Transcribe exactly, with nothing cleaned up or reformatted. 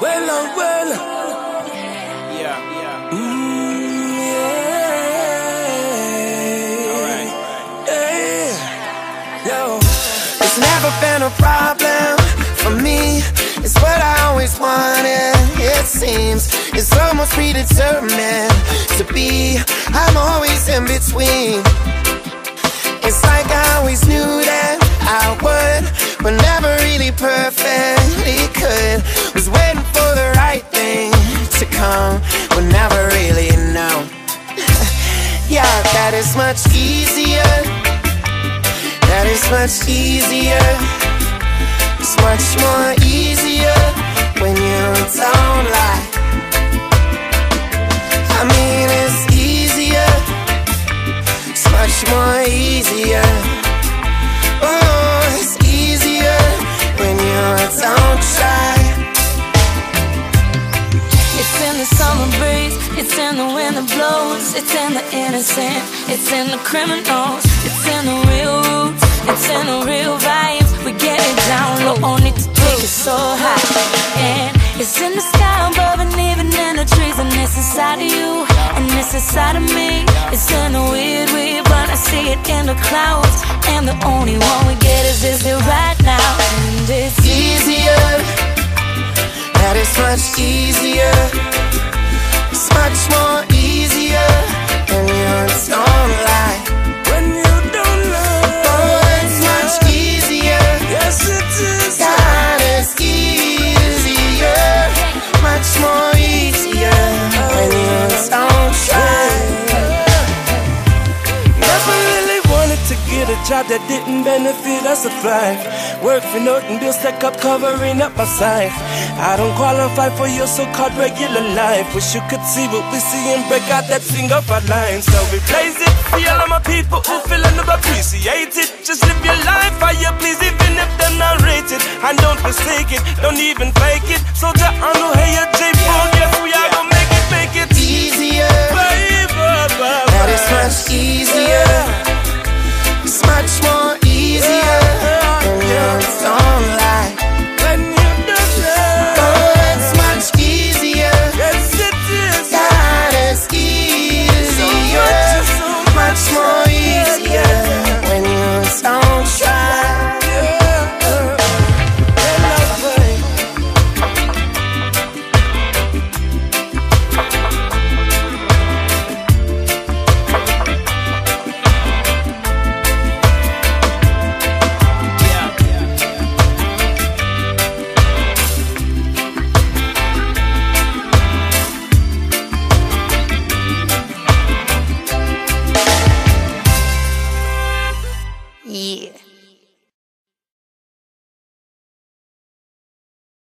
Well, oh, well. Yeah, yeah. Mm, yeah. Alright. Hey. Yo. It's never been a problem for me. It's what I always wanted. It seems it's almost predetermined to be. I'm always in between. It's like I always knew that I would, but never really perfectly could. Was waiting for the right thing to come, but never really know. Yeah, that is much easier. That is much easier. It's much more easier when you don't lie. I mean, it's easier. It's much more easier. Oh, it's easier when you don't try. It's in the summer breeze, it's in the wind that blows, it's in the innocent, it's in the criminals, it's in the real roots, it's in the real vibes. We get it down low, only to take it so high. And it's in the sky above and even in the trees. And it's inside of you, and it's inside of me. It's in the weird, weird, but I see it in the clouds. And the only one we get is this here right now. And it's easier. That is much easier. It's much more easier when you don't lie. When you don't lie. Oh, it's much easier. Yes, it is. God, it's easier. Much more easier when you don't try. Never really wanted to get a job that didn't benefit us to thrive. Work for nothing, bills stack up, covering up my side. I don't qualify for your so-called regular life. Wish you could see what we see and break out that finger fat line. So replace it for all of my people who feel and never appreciate it. Just live your life how you please, even if they're not rated. And don't forsake it, don't even fake it. So that I know, hey, you're J four, yes, we are gonna make it, make it easier. Baby, baby. That is much easier. It's much more